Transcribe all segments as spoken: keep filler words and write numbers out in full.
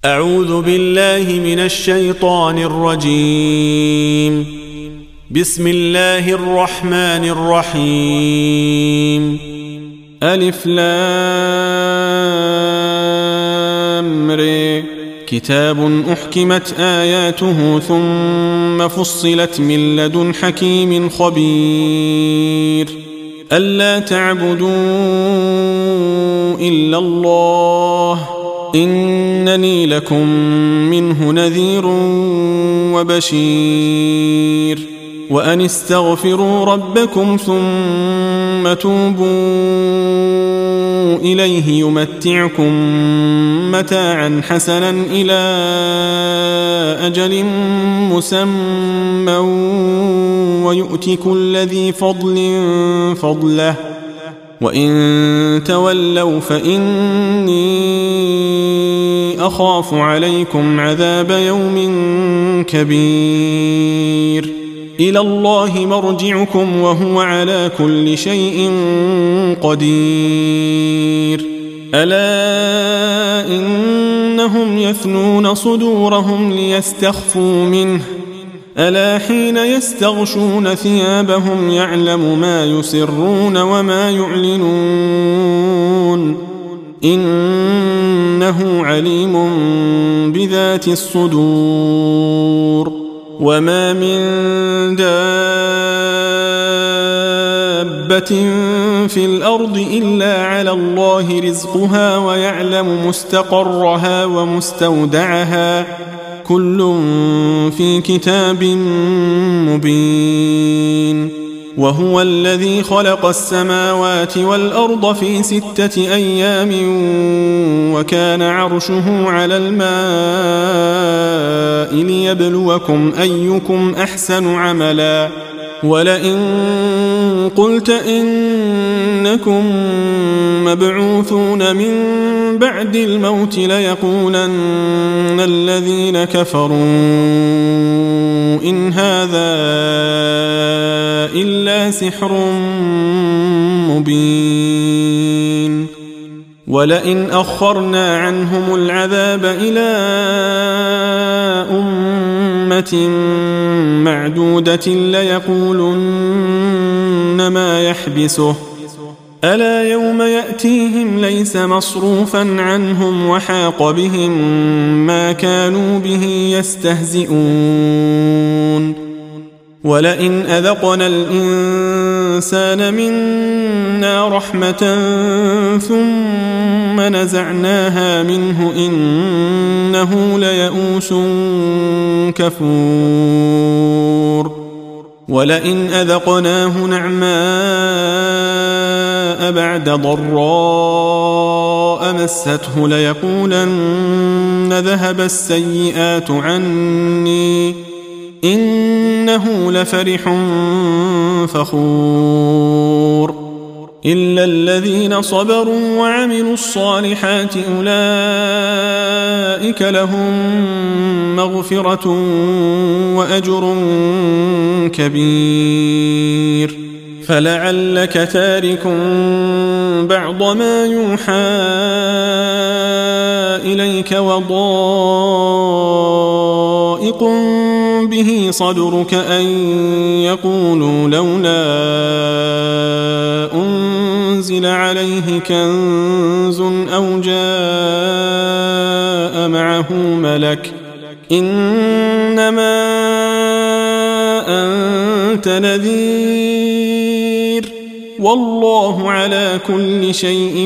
أعوذ بالله من الشيطان الرجيم. بسم الله الرحمن الرحيم. ألف لام ر. كتاب أحكمت آياته ثم فصلت من لدن حكيم خبير. ألا تعبدوا إلا الله إنني لكم منه نذير وبشير. وأن استغفروا ربكم ثم توبوا إليه يمتعكم متاعا حسنا إلى أجل مسمى ويؤت كل ذي فضل فضله وإن تولوا فإني أخاف عليكم عذاب يوم كبير. إلى الله مرجعكم وهو على كل شيء قدير. ألا إنهم يثنون صدورهم ليستخفوا منه ألا حين يستغشون ثيابهم يعلم ما يسرون وما يعلنون إنه عليم بذات الصدور. وما من دابة في الأرض إلا على الله رزقها ويعلم مستقرها ومستودعها كل في كتاب مبين. وهو الذي خلق السماوات والأرض في ستة أيام وكان عرشه على الماء ليبلوكم أيكم أحسن عملا. ولئن قلت إنكم مبعوثون من بعد الموت ليقولن الذين كفروا إن هذا إلا سحر مبين. ولئن أخرنا عنهم العذاب إلى أمة معدودة ليقولن ما يحبسه ألا يوم يأتيهم ليس مصروفا عنهم وحاق بهم ما كانوا به يستهزئون. ولئن أذقنا الإنسان منا رحمة ثم نزعناها منه إنه ليئوس كفور. ولئن أذقناه نعماء بعد ضراء مسته ليقولن ذهب السيئات عني إنه لفرح فخور. إلا الذين صبروا وعملوا الصالحات أولئك لهم مغفرة وأجر كبير. فلعلك تارك بعض ما يوحى إليك وضائق به صدرك أن يقولوا لولا أنزل عليه كنز أو جاء معه ملك إنما أنت نذير والله على كل شيء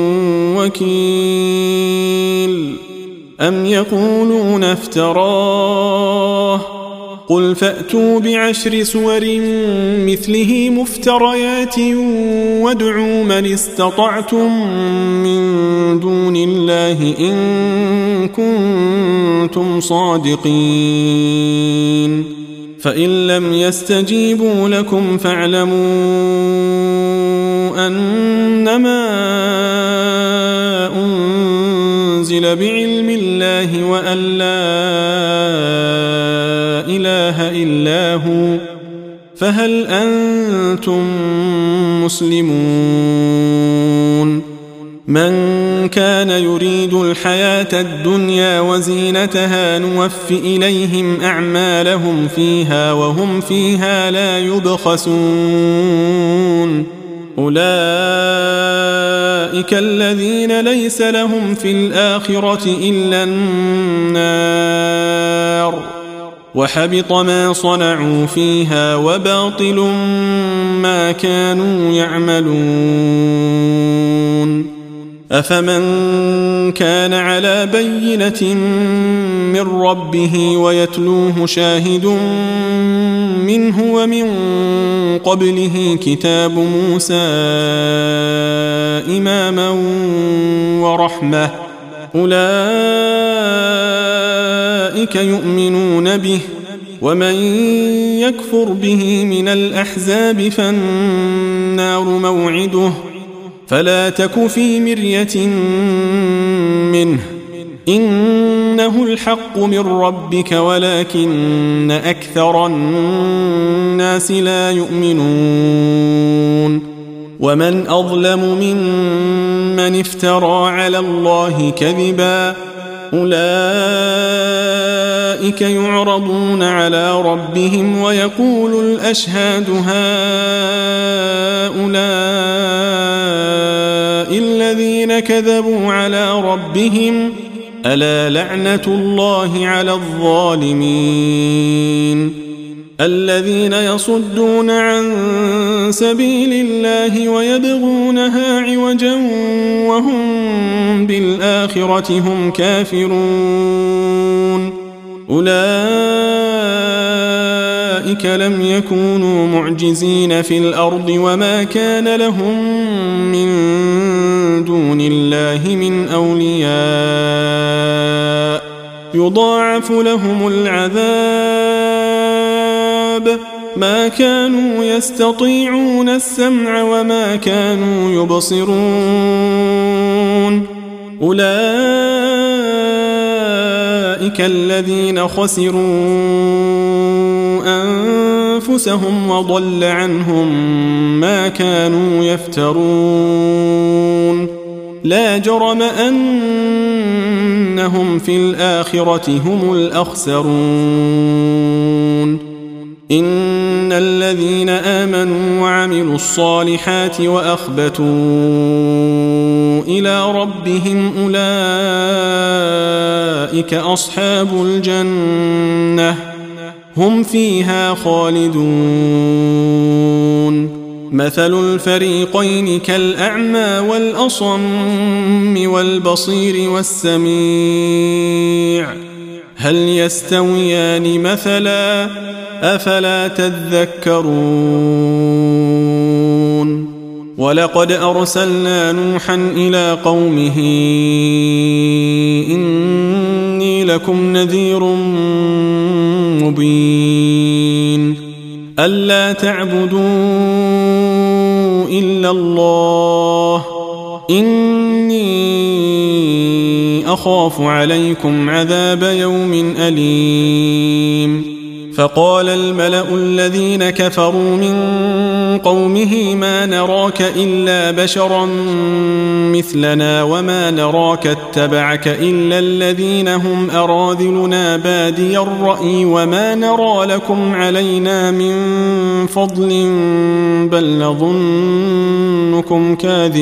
وكيل. أم يقولون افتراه قل فأتوا بعشر سور مثله مفتريات وادعوا من استطعتم من دون الله إن كنتم صادقين. فإن لم يستجيبوا لكم فاعلموا أنما أنزل بعلم الله وأن لا إله إلا هو فهل أنتم مسلمون؟ من كان يريد الحياة الدنيا وزينتها نوف إليهم أعمالهم فيها وهم فيها لا يبخسون أولئك الذين ليس لهم في الآخرة إلا النار وحبط ما صنعوا فيها وباطل ما كانوا يعملون أفمن كان على بينة من ربه ويتلوه شاهد منه ومن قبله كتاب موسى إماما ورحمة أولئك يؤمنون به ومن يكفر به من الأحزاب فالنار موعده فلا تك في مرية منه إنه الحق من ربك ولكن أكثر الناس لا يؤمنون ومن أظلم ممن افترى على الله كذبا أولئك يعرضون على ربهم ويقول الأشهاد هؤلاء الذين كذبوا على ربهم ألا لعنة الله على الظالمين الذين يصدون عن سبيل الله ويبغونها عوجا وهم بالآخرة هم كافرون أولئك لم يكونوا معجزين في الأرض وما كان لهم من دون الله من أولياء يضاعف لهم العذاب ما كانوا يستطيعون السمع وما كانوا يبصرون أولئك الذين خسروا أنفسهم وضل عنهم ما كانوا يفترون لا جرم أنهم في الآخرة هم الأخسرون إن الذين آمنوا وعملوا الصالحات وأخبتوا إلى ربهم أولئك أصحاب الجنة هم فيها خالدون مثل الفريقين كالأعمى والأصم والبصير والسميع هل يستويان مثلا أفلا تذكرون ولقد أرسلنا نوحا إلى قومه إني لكم نذير مبين ألا تعبدوا إلا الله إني أخاف عليكم عذاب يوم أليم فقال الملأ الذين كفروا من قومه ما نراك إلا بشرا مثلنا وما نراك اتبعك إلا الذين هم أراذلنا بادي الرأي وما نرى لكم علينا من فضل بل نظنكم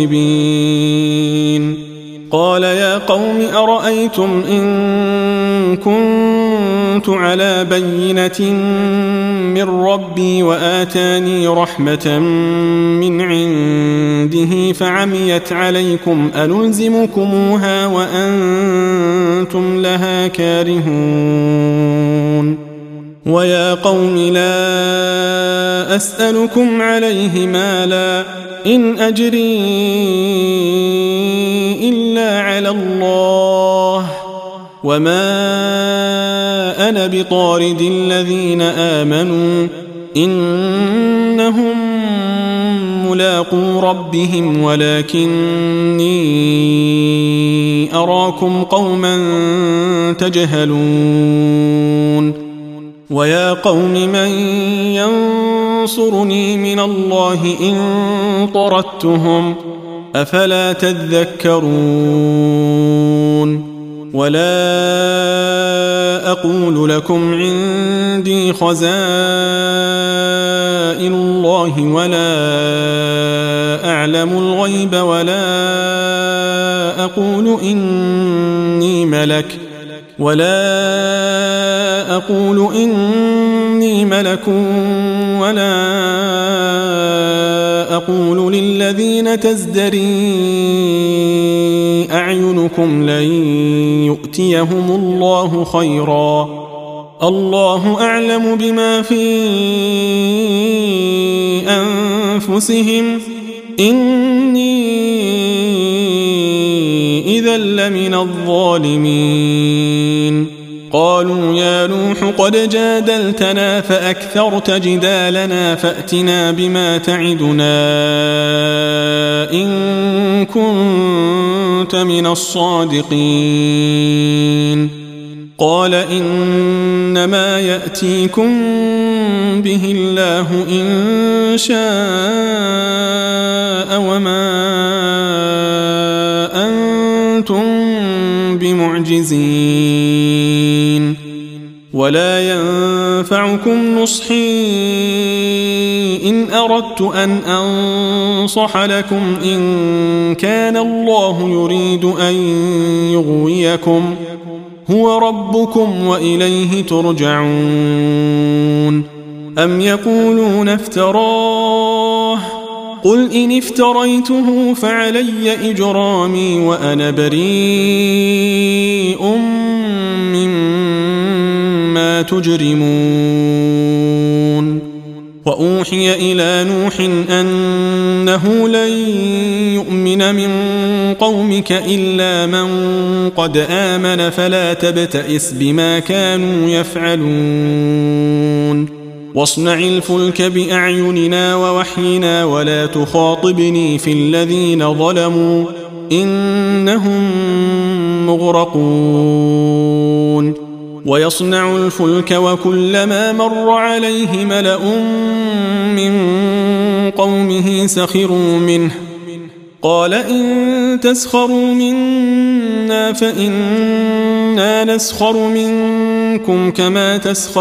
كاذبين قال يا قوم أرأيتم إن كنت على بينة من ربي وآتاني رحمة من عنده فعميت عليكم أنلزمكموها وأنتم لها كارهون ويا قوم لا أسألكم عليه مالا إن أجري إلا على الله وما أنا بطارد الذين آمنوا إنهم ملاقو ربهم ولكني أراكم قوما تجهلون ويا قوم من ينصرني من الله إن طردتهم أفلا تذكرون ولا أقول لكم عندي خزائن الله ولا أعلم الغيب ولا أقول إني ملك ولا أقول إني ملك ولا أقول للذين تزدري أعينكم لن يؤتيهم الله خيرا الله أعلم بما في أنفسهم إني إذا لمن الظالمين قالوا يا نوح قد جادلتنا فأكثرت جدالنا فأتنا بما تعدنا إن كنت من الصادقين قال إنما يأتيكم به الله إن شاء وما أنتم بمعجزين ولا ينفعكم نصحي إن أردت أن أنصح لكم إن كان الله يريد أن يغويكم هو ربكم وإليه ترجعون أم يقولون افتراه قل إن افتريته فعلي إجرامي وأنا بريء مما تجرمون وأوحي إلى نوح أنه لن يؤمن من قومك إلا من قد آمن فلا تبتئس بما كانوا يفعلون واصنع الفلك بأعيننا ووحينا ولا تخاطبني في الذين ظلموا إنهم مغرقون ويصنع الفلك وكلما مر عليه ملأ من قومه سخروا منه قال إن تسخروا منا فإنا نسخر منكم كما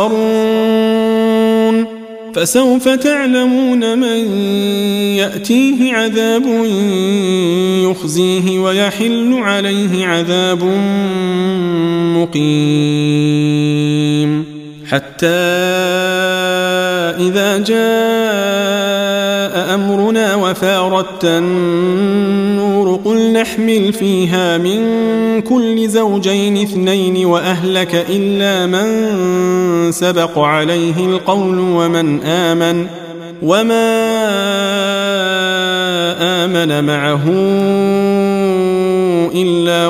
تسخرون فسوف تعلمون من يأتيه عذاب يخزيه ويحل عليه عذاب مقيم حتى إذا جاء أمرنا وفارت النور قل نحمل فيها من كل زوجين اثنين وأهلك إلا من سبق عليه القول ومن آمن وما آمن معه إلا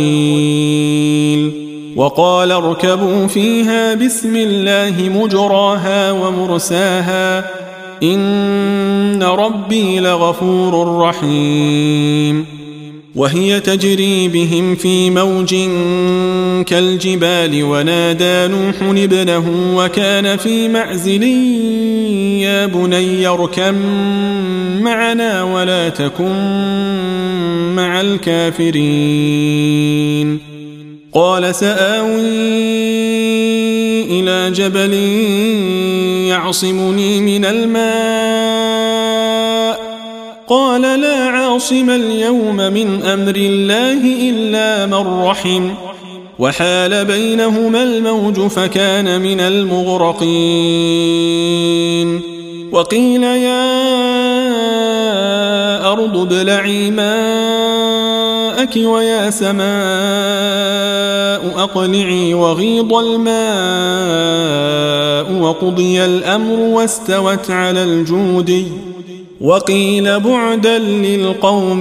قليل وقال اركبوا فيها بسم الله مجراها ومرساها إن ربي لغفور رحيم وهي تجري بهم في موج كالجبال ونادى نوح ابنه وكان في معزل يا بني اركب معنا ولا تكن مع الكافرين قال سآوي إلى جبل يعصمني من الماء قال لا عاصم اليوم من أمر الله إلا من رحم وحال بينهما الموج فكان من المغرقين وقيل يا أرض ابلعي ماءك ويا سماء أقلعي وغيض الماء وقضي الأمر واستوت على الجودي وقيل بعدا للقوم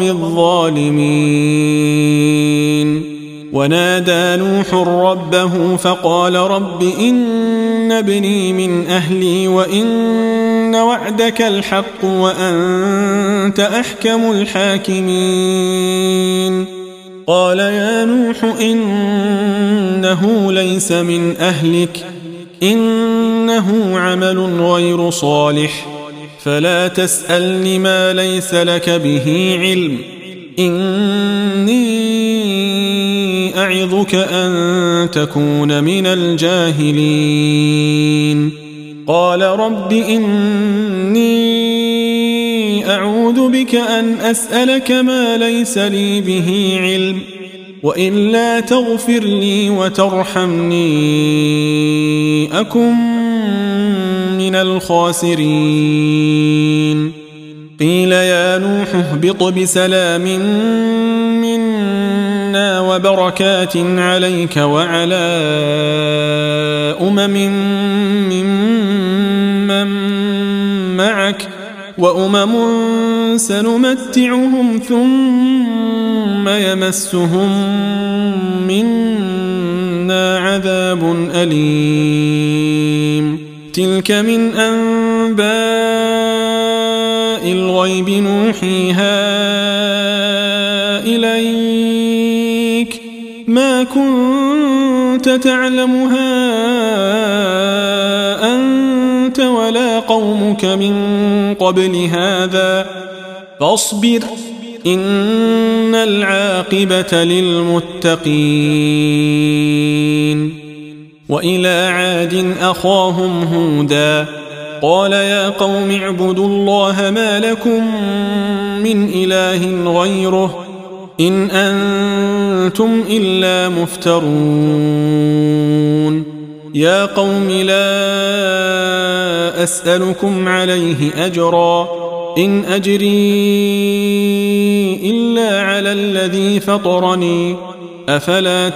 الظالمين ونادى نوح ربه فقال رب إن ابني من أهلي وإن وعدك الحق وأنت أحكم الحاكمين قال يا نوح إنه ليس من أهلك إنه عمل غير صالح فلا تسألني ما ليس لك به علم إني أعظك أن تكون من الجاهلين قال رب إني أعوذ بك أن أسألك ما ليس لي به علم وإلا تغفر لي وترحمني أكن من الخاسرين قيل يا نوح اهبط بسلام منا وبركات عليك وعلى أمم ممن معك وأمم سنمتعهم ثم يمسهم منا عذاب أليم تلك من أنباء الغيب نوحيها إليك ما كنت تعلمها أنت ولا قومك من قبل هذا فاصبر إن العاقبة للمتقين وإلى عاد أخاهم هودا قال يا قوم اعبدوا الله ما لكم من إله غيره إن أنتم إلا مفترون يا قوم لا أسألكم عليه أجرا إن أجري إلا على الذي فطرني أفلا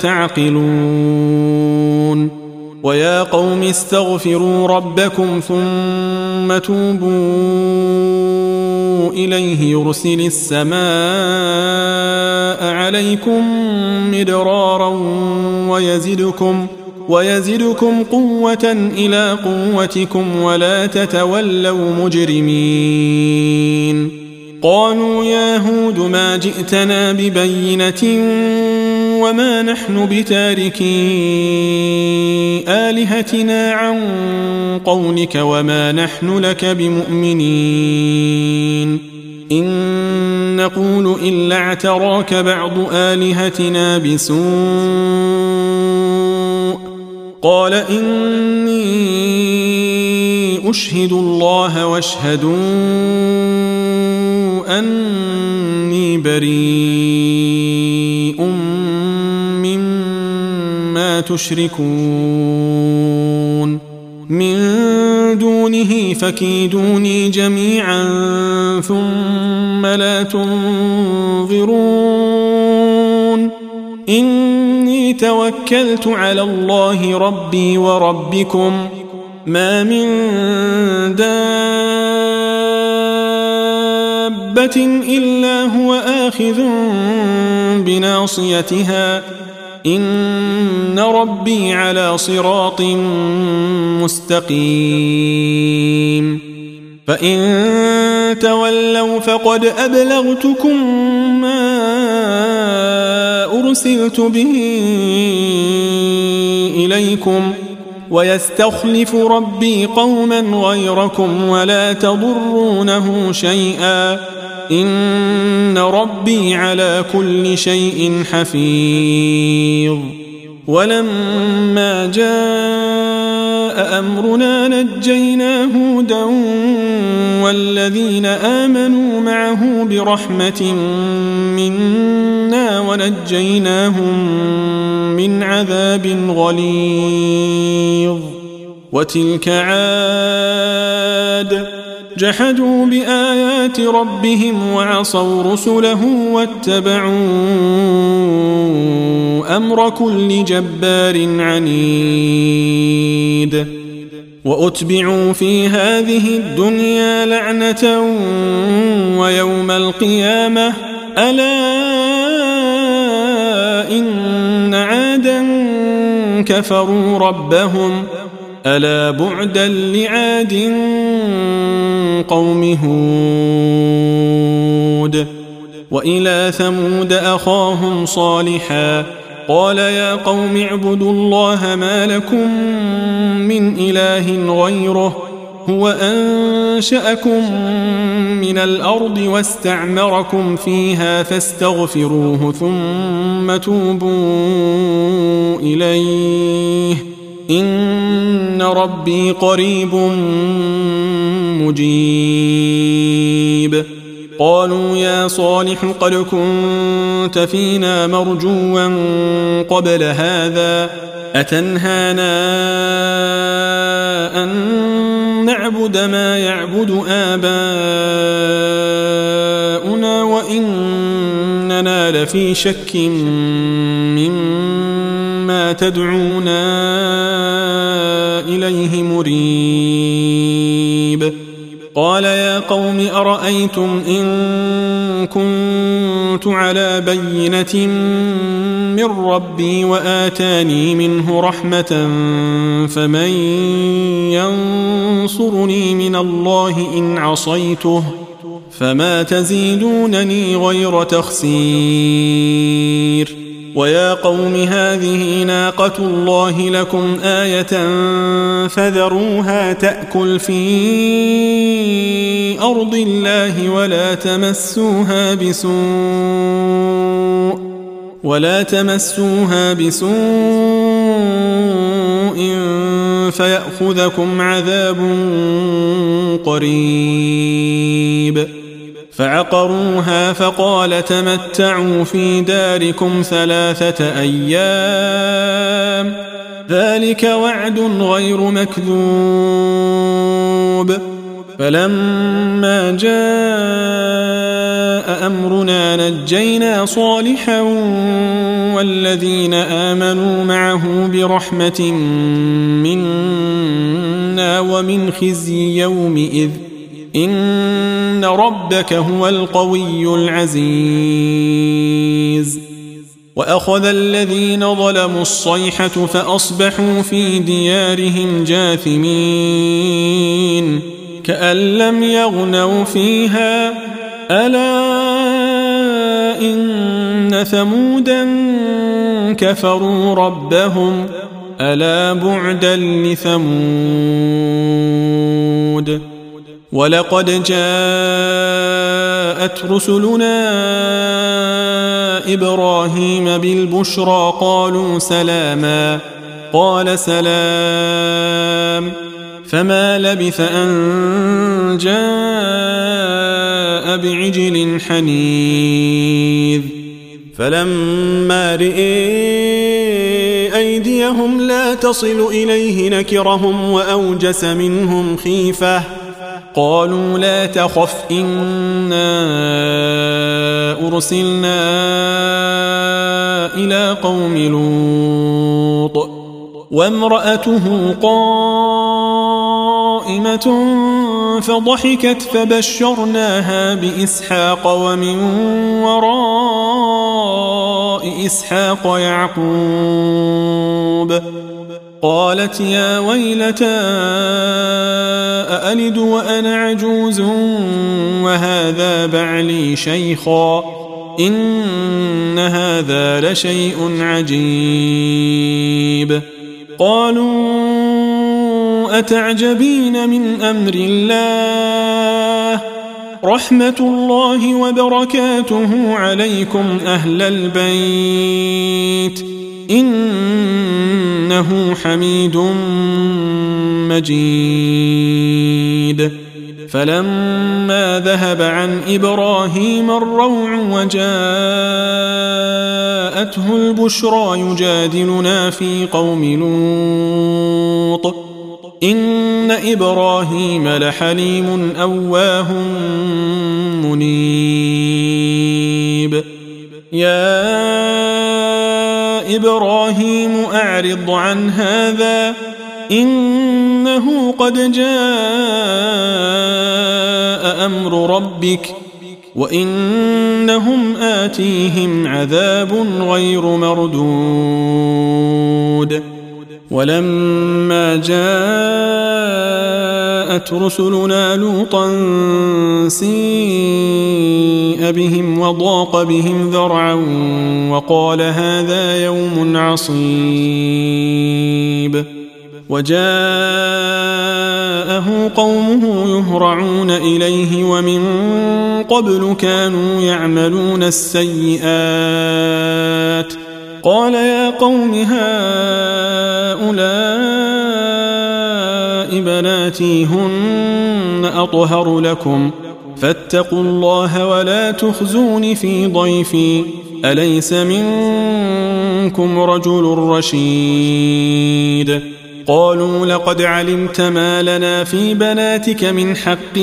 تعقلون ويا قوم استغفروا ربكم ثم توبوا إليه يرسل السماء عليكم مدرارا ويزدكم ويزدكم قوة إلى قوتكم ولا تتولوا مجرمين قالوا يا هود ما جئتنا ببينة وما نحن بتاركي آلهتنا عن قولك وما نحن لك بمؤمنين إن نقول إلا اعتراك بعض آلهتنا بسوء قال إني أشهد الله واشهدوا أني بريء مما تشركون من دونه فكيدوني جميعا ثم لا تنظرون إني توكلت على الله ربي وربكم ما من دابة إلا هو آخذ بناصيتها إن ربي على صراط مستقيم فإن تولوا فقد أبلغتكم ما أرسلت به إليكم ويستخلف ربي قوما غيركم ولا تضرونه شيئا إن ربي على كل شيء حفيظ ولما جاء أمرنا نجينا هودا والذين آمنوا معه برحمة منا ونجيناهم من عذاب غليظ وتلك عاد جحدوا بآيات ربهم وعصوا رسله واتبعوا أمر كل جبار عنيد وأتبعوا في هذه الدنيا لعنة ويوم القيامة ألا إن عادا كفروا ربهم ألا بعدا لعاد قوم هود وإلى ثمود أخاهم صالحا قال يا قوم اعبدوا الله ما لكم من إله غيره هو أنشأكم من الأرض واستعمركم فيها فاستغفروه ثم توبوا إليه إن ربي قريب مجيب. قالوا يا صالح قد كنت فينا مرجوا قبل هذا أتنهانا أن نعبد ما يعبد آباؤنا وإننا لفي شك مما تدعونا إليه مريب. قال يا قوم أرأيتم إن كنت على بينة من ربي وآتاني منه رحمة فمن ينصرني من الله إن عصيته فما تزيدونني غير تخسير. ويا قوم هذه ناقة الله لكم آية فذروها تأكل في أرض الله ولا تمسوها بسوء ولا تمسوها بسوء فيأخذكم عذاب قريب. فعقروها فقال تمتعوا في داركم ثلاثة أيام ذلك وعد غير مكذوب. فلما جاء أمرنا نجينا صالحا والذين آمنوا معه برحمة منا ومن خزي يومئذ إن ربك هو القوي العزيز. وأخذ الذين ظلموا الصيحة فأصبحوا في ديارهم جاثمين كأن لم يغنوا فيها ألا إن ثمودا كفروا ربهم ألا بعدا لثمود. ولقد جاءت رسلنا إبراهيم بالبشرى قالوا سلاما قال سلام فما لبث أن جاء بعجل حنيذ. فلما رئي أيديهم لا تصل إليه نكرهم وأوجس منهم خيفة قالوا لا تخف إنا أرسلنا إلى قوم لوط وامرأته قائمة فضحكت فبشرناها بإسحاق ومن وراء إسحاق يعقوب. قالت يا ويلتى أألد وأنا عجوز وهذا بعلي شيخا إن هذا لشيء عجيب. قالوا أتعجبين من أمر الله رحمة الله وبركاته عليكم أهل البيت إنه حميد مجيد. فلما ذهب عن إبراهيم الروع وجاءته البشرى يجادلنا في قوم لوط إن إبراهيم لحليم أواه منيب. يا إبراهيم أعرض عن هذا إنه قد جاء أمر ربك وإنهم آتيهم عذاب غير مردود. ولما جاءت رسلنا لوطا سيء بهم وضاق بهم ذرعا وقال هذا يوم عصيب. وجاء فآواه قومه يهرعون إليه ومن قبل كانوا يعملون السيئات قال يا قوم هؤلاء بناتي هن أطهر لكم فاتقوا الله ولا تخزون في ضيفي أليس منكم رجل رشيد قالوا لقد علمت ما لنا في بناتك من حق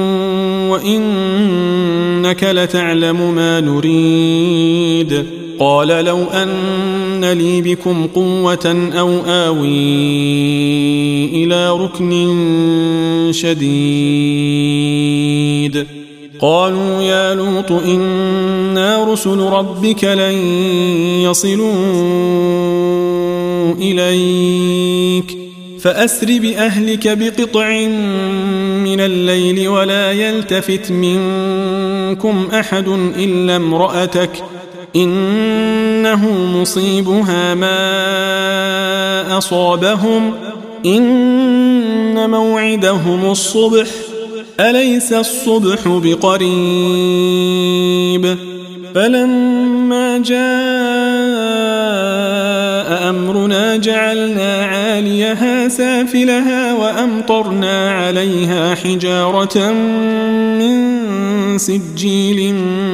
وإنك لتعلم ما نريد قال لو أن لي بكم قوة أو آوي إلى ركن شديد قالوا يا لوط إنا رسل ربك لن يصلوا إليك فأسر بأهلك بقطع من الليل ولا يلتفت منكم أحد إلا امرأتك إنه مصيبها ما أصابهم إن موعدهم الصبح أليس الصبح بقريب فلما جاء أمرنا جعلنا عاليها سافلها وأمطرنا عليها حجارة من سجيل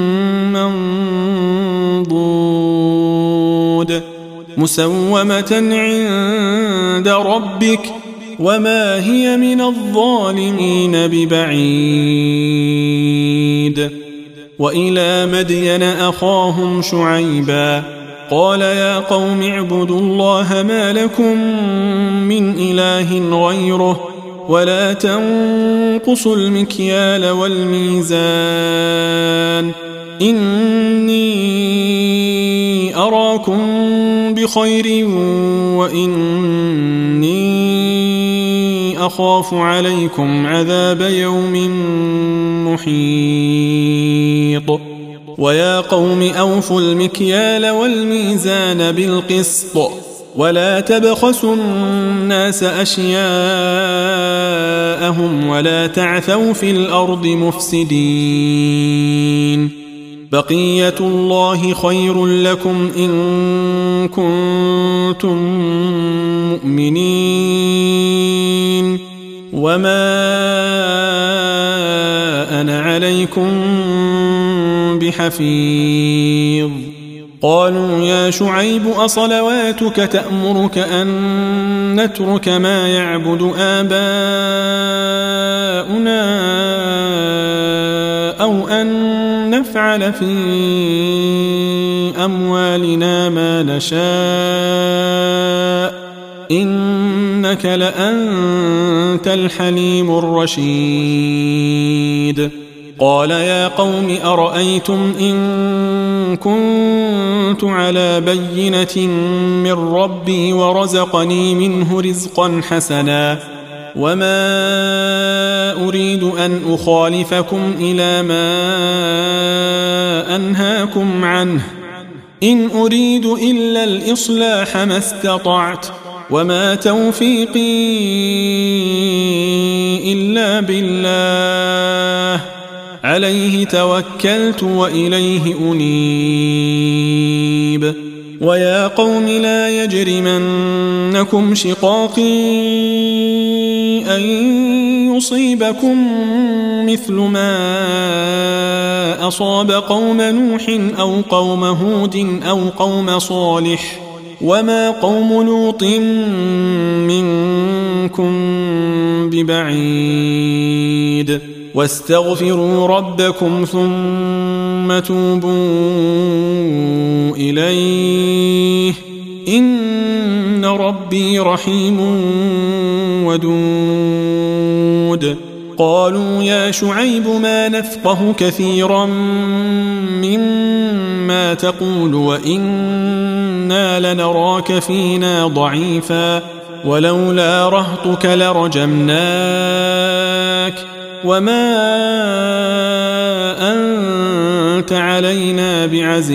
منضود مسومة عند ربك وما هي من الظالمين ببعيد وإلى مدين أخاهم شعيبا قال يا قوم اعبدوا الله ما لكم من إله غيره ولا تنقصوا المكيال والميزان إني أراكم بخير وإني أخاف عليكم عذاب يوم محيط ويا قوم أوفوا المكيال والميزان بالقسط ولا تبخسوا الناس أشياءهم ولا تعثوا في الأرض مفسدين بقية الله خير لكم إن كنتم مؤمنين وما أنا عليكم بحفيظ قالوا يا شعيب أصلواتك تأمرك أن نترك ما يعبد آباؤنا أو أن نفعل في أموالنا ما نشاء إنك لأنت الحليم الرشيد قال يا قوم أرأيتم إن كنت على بينة من ربي ورزقني منه رزقا حسنا وما أريد أن أخالفكم إلى ما أنهاكم عنه إن أريد إلا الإصلاح ما استطعت وما توفيقي إلا بالله عليه توكلت وإليه أنيب ويا قوم لا يجرمنكم شقاقي أن يصيبكم مثل ما أصاب قوم نوح أو قوم هود أو قوم صالح وما قوم لوط منكم ببعيد واستغفروا ربكم ثم توبوا إليه إن ربي رحيم ودود قالوا يا شعيب ما نفقه كثيرا مما تقول وإنا لنراك فينا ضعيفا ولولا رهطك لرجمناك وما أنت علينا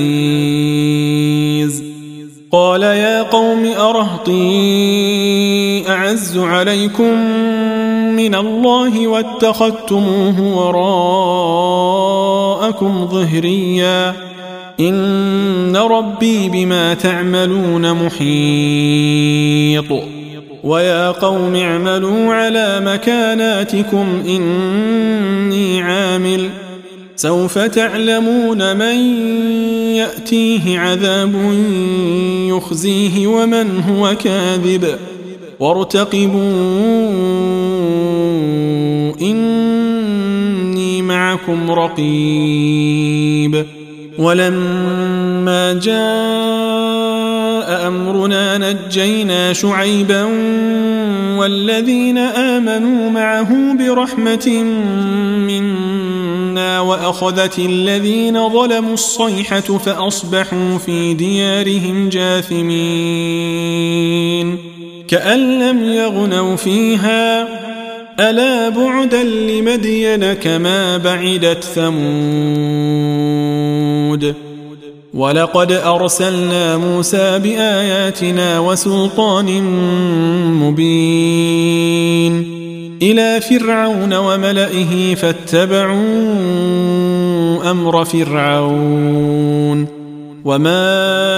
بعزيز قال يا قوم أرهطي أعز عليكم من الله واتخذتموه وراءكم ظهريا إن ربي بما تعملون محيط ويا قوم اعملوا على مكاناتكم إني عامل سوف تعلمون من يأتيه عذاب يخزيه ومن هو كاذب وارتقبوا إني معكم رقيب ولما جاء أمرنا نجينا شعيبا والذين آمنوا معه برحمة منا وأخذت الذين ظلموا الصيحة فأصبحوا في ديارهم جاثمين كأن لم يغنوا فيها ألا بعدا لمدين كما بعدت ثمود ولقد أرسلنا موسى بآياتنا وسلطان مبين إلى فرعون وملئه فاتبعوا أمر فرعون وما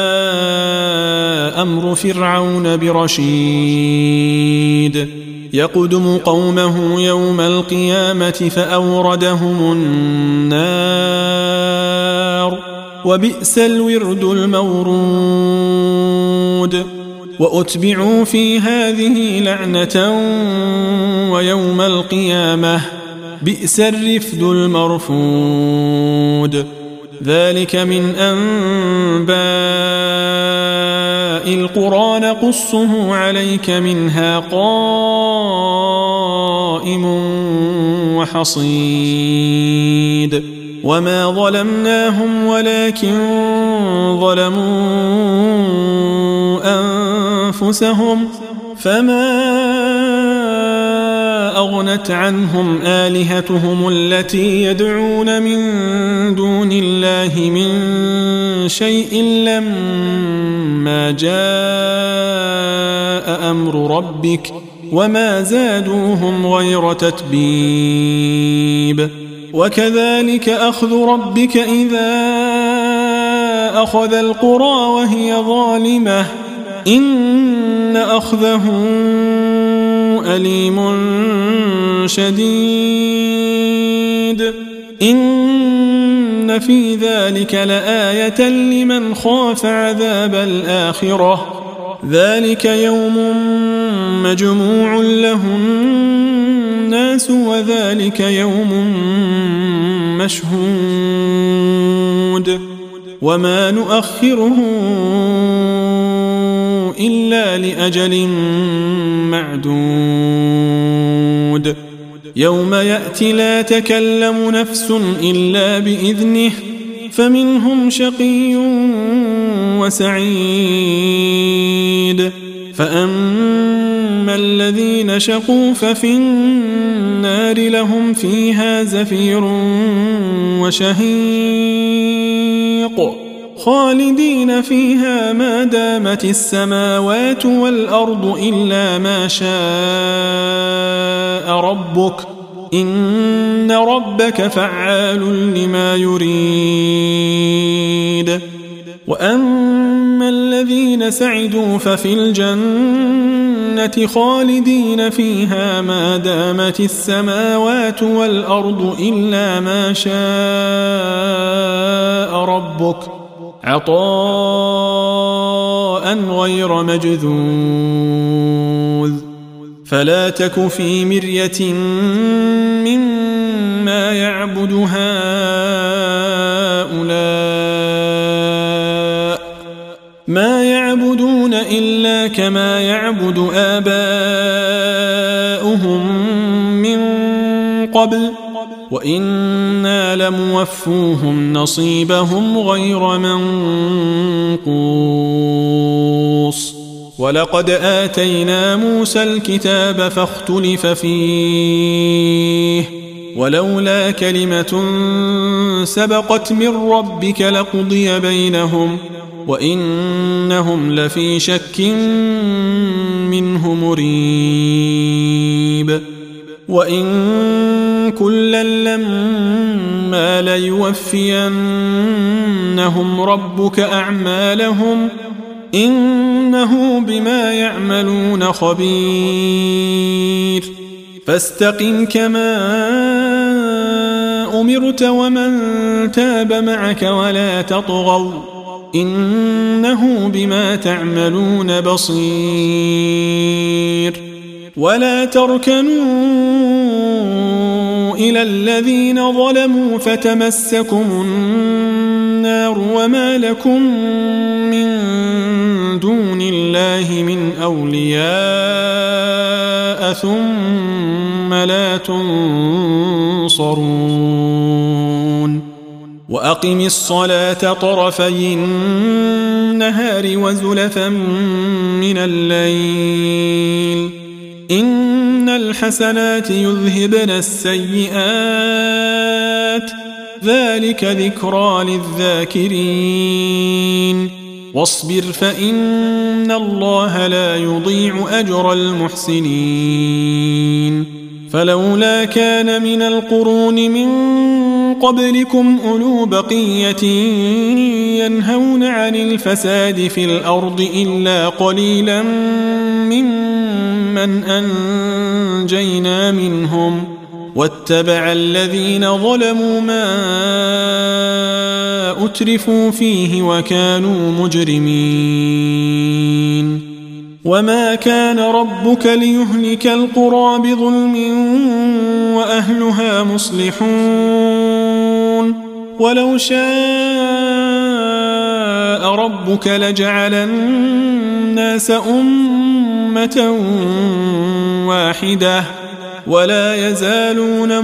أمر فرعون برشيد يقدم قومه يوم القيامة فأوردهم النار وبئس الورد المورود وأتبعوا في هذه لعنة ويوم القيامة بئس الرفد المرفود ذلك من أنباء القرى نقصه عليك منها قائم وحصيد وما ظلمناهم ولكن ظلموا أنفسهم فما أغنت عنهم آلهتهم التي يدعون من دون الله من شيء لما جاء أمر ربك وما زادوهم غير تتبيب وكذلك أخذ ربك إذا أخذ القرى وهي ظالمة إن أخذه أليم شديد إن في ذلك لآية لمن خاف عذاب الآخرة ذلك يوم مجموع له الناس وذلك يوم مشهود وما نؤخره إلا لأجل معدود يوم يأتي لا تكلم نفس إلا بإذنه فمنهم شقي وسعيد فأما الذين شقوا ففي النار لهم فيها زفير وشهيق خالدين فيها ما دامت السماوات والأرض إلا ما شاء ربك إن ربك فعال لما يريد وأما الذين سعدوا ففي الجنة خالدين فيها ما دامت السماوات والأرض إلا ما شاء ربك عطاء غير مجذوذ فلا تك في مرية مما يعبد هؤلاء ما يعبدون إلا كما يعبد آباؤهم من قبل وإنا لموفوهم نصيبهم غير منقوص ولقد آتينا موسى الكتاب فاختلف فيه ولولا كلمة سبقت من ربك لقضي بينهم وإنهم لفي شك منه مريب وإن كلا لما ليوفينهم ربك أعمالهم إنه بما يعملون خبير فاستقم كما أمرت ومن تاب معك ولا تطغوا إنه بما تعملون بصير ولا تركنوا إلى الذين ظلموا فتمسكم النار وما لكم من دون الله من أولياء ثم لا تنصرون وأقم الصلاة طرفي النهار وزلفا من الليل إن الحسنات يذهبن السيئات ذلك ذكرى للذاكرين واصبر فإن الله لا يضيع أجر المحسنين فلولا كان من القرون من قبلكم أولو بقية ينهون عن الفساد في الأرض إلا قليلا ممن أنجينا منهم واتبع الذين ظلموا ما أترفوا فيه وكانوا مجرمين وما كان ربك ليهلك القرى بظلم وأهلها مصلحون ولو شاء ربك لجعل الناس أمة واحدة ولا يزالون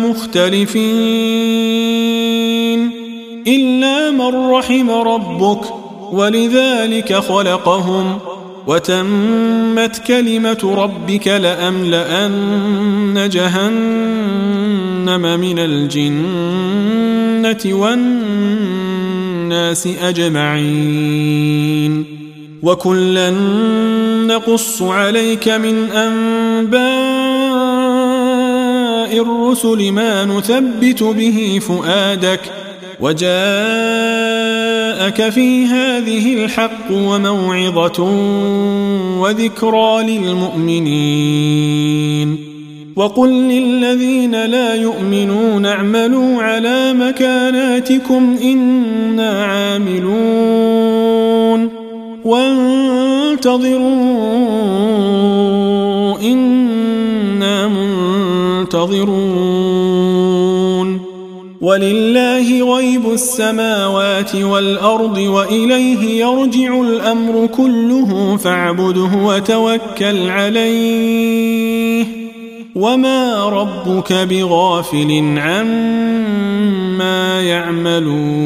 مختلفين إلا من رحم ربك ولذلك خلقهم وتمت كلمة ربك لأملأن جهنم من الجنة والناس أجمعين وكلا نقص عليك من أنباء الرسل ما نثبت به فؤادك وجاءك في هذه الحق وموعظة وذكرى للمؤمنين وقل للذين لا يؤمنون اعملوا على مكاناتكم إنا عاملون وانتظروا إنا منتظرون ولله غيب السماوات والأرض وإليه يرجع الأمر كله فاعبده وتوكل عليه وما ربك بغافل عما يعملون